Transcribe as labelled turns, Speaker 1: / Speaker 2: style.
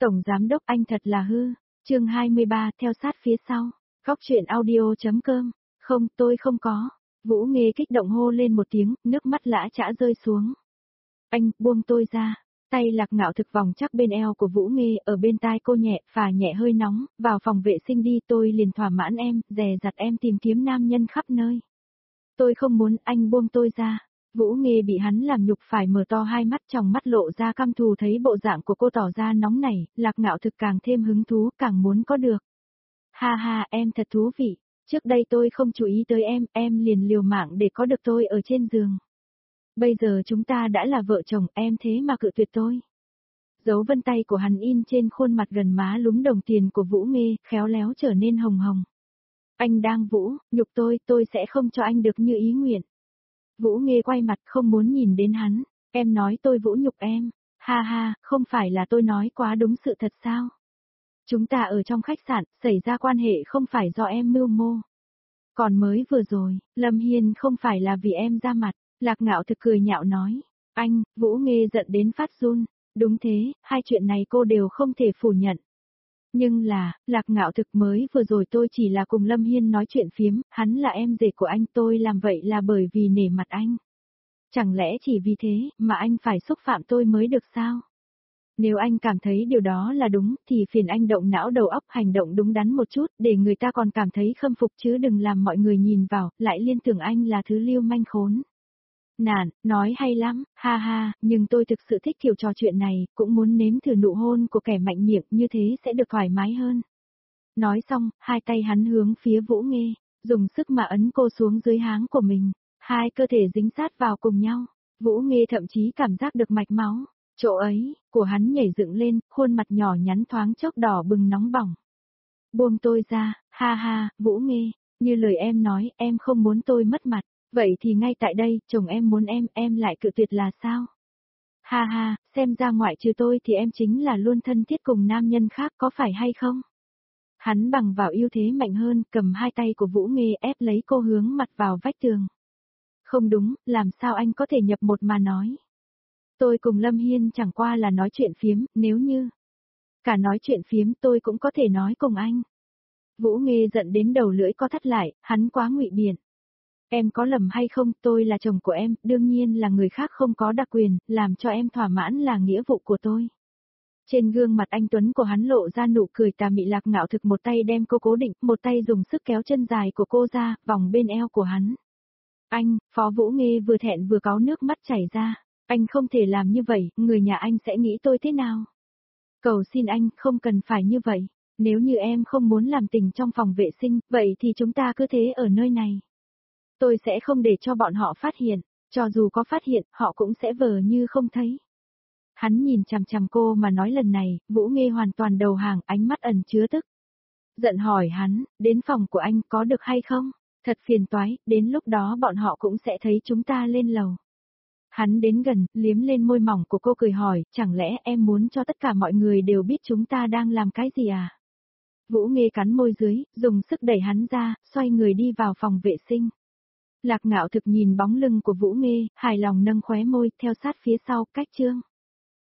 Speaker 1: Tổng giám đốc anh thật là hư. Chương 23 theo sát phía sau. Góc truyện audio.com. Không, tôi không có. Vũ Nghê kích động hô lên một tiếng, nước mắt lã chã rơi xuống. Anh, buông tôi ra. Tay Lạc Ngạo thực vòng chắc bên eo của Vũ Nghê, ở bên tai cô nhẹ, phả nhẹ hơi nóng, vào phòng vệ sinh đi, tôi liền thỏa mãn em, dè dặt em tìm kiếm nam nhân khắp nơi. Tôi không muốn, anh buông tôi ra. Vũ Nghê bị hắn làm nhục phải mở to hai mắt, trong mắt lộ ra căm thù, thấy bộ dạng của cô tỏ ra nóng nảy, Lạc Ngạo thực càng thêm hứng thú, càng muốn có được. Ha ha, em thật thú vị. Trước đây tôi không chú ý tới em liền liều mạng để có được tôi ở trên giường. Bây giờ chúng ta đã là vợ chồng, em thế mà cự tuyệt tôi. Dấu vân tay của hắn in trên khuôn mặt gần má lúm đồng tiền của Vũ Nghê, khéo léo trở nên hồng hồng. Anh đang Vũ, nhục tôi sẽ không cho anh được như ý nguyện. Vũ Nghê quay mặt không muốn nhìn đến hắn, em nói tôi vũ nhục em. Ha ha, không phải là tôi nói quá đúng sự thật sao? Chúng ta ở trong khách sạn, xảy ra quan hệ không phải do em mưu mô. Còn mới vừa rồi, Lâm Hiên không phải là vì em ra mặt, Lạc Ngạo thực cười nhạo nói. Anh, Vũ Nghê giận đến phát run. Đúng thế, hai chuyện này cô đều không thể phủ nhận. Nhưng là, Lạc Ngạo thực mới vừa rồi tôi chỉ là cùng Lâm Hiên nói chuyện phiếm, hắn là em rể của anh, tôi làm vậy là bởi vì nể mặt anh. Chẳng lẽ chỉ vì thế mà anh phải xúc phạm tôi mới được sao? Nếu anh cảm thấy điều đó là đúng thì phiền anh động não đầu óc hành động đúng đắn một chút để người ta còn cảm thấy khâm phục chứ đừng làm mọi người nhìn vào lại liên tưởng anh là thứ lưu manh khốn. Nản, nói hay lắm, ha ha, nhưng tôi thực sự thích kiểu trò chuyện này, cũng muốn nếm thử nụ hôn của kẻ mạnh miệng như thế sẽ được thoải mái hơn. Nói xong, hai tay hắn hướng phía Vũ Nghê, dùng sức mà ấn cô xuống dưới háng của mình, hai cơ thể dính sát vào cùng nhau. Vũ Nghê thậm chí cảm giác được mạch máu, chỗ ấy, của hắn nhảy dựng lên, khuôn mặt nhỏ nhắn thoáng chốc đỏ bừng nóng bỏng. Buông tôi ra, ha ha, Vũ Nghê, như lời em nói, em không muốn tôi mất mặt. Vậy thì ngay tại đây, chồng em muốn em lại cự tuyệt là sao? Ha ha, xem ra ngoại trừ tôi thì em chính là luôn thân thiết cùng nam nhân khác có phải hay không? Hắn bằng vào ưu thế mạnh hơn, cầm hai tay của Vũ Nghê ép lấy cô hướng mặt vào vách tường. Không đúng, làm sao anh có thể nhập một mà nói? Tôi cùng Lâm Hiên chẳng qua là nói chuyện phiếm, nếu như cả nói chuyện phiếm tôi cũng có thể nói cùng anh. Vũ Nghê giận đến đầu lưỡi co thắt lại, hắn quá ngụy biện. Em có lầm hay không, tôi là chồng của em, đương nhiên là người khác không có đặc quyền, làm cho em thỏa mãn là nghĩa vụ của tôi. Trên gương mặt anh Tuấn của hắn lộ ra nụ cười tà mị. Lạc Ngạo thực một tay đem cô cố định, một tay dùng sức kéo chân dài của cô ra, vòng bên eo của hắn. Anh, Phó Vũ Nghê vừa thẹn vừa cáu nước mắt chảy ra. Anh không thể làm như vậy, người nhà anh sẽ nghĩ tôi thế nào? Cầu xin anh, không cần phải như vậy. Nếu như em không muốn làm tình trong phòng vệ sinh, vậy thì chúng ta cứ thế ở nơi này. Tôi sẽ không để cho bọn họ phát hiện, cho dù có phát hiện, họ cũng sẽ vờ như không thấy. Hắn nhìn chằm chằm cô mà nói lần này, Vũ Nghê hoàn toàn đầu hàng, ánh mắt ẩn chứa tức. Giận hỏi hắn, đến phòng của anh có được hay không? Thật phiền toái, đến lúc đó bọn họ cũng sẽ thấy chúng ta lên lầu. Hắn đến gần, liếm lên môi mỏng của cô cười hỏi, chẳng lẽ em muốn cho tất cả mọi người đều biết chúng ta đang làm cái gì à? Vũ Nghê cắn môi dưới, dùng sức đẩy hắn ra, xoay người đi vào phòng vệ sinh. Lạc Ngạo thực nhìn bóng lưng của Vũ Nghê, hài lòng nâng khóe môi, theo sát phía sau, cách chương.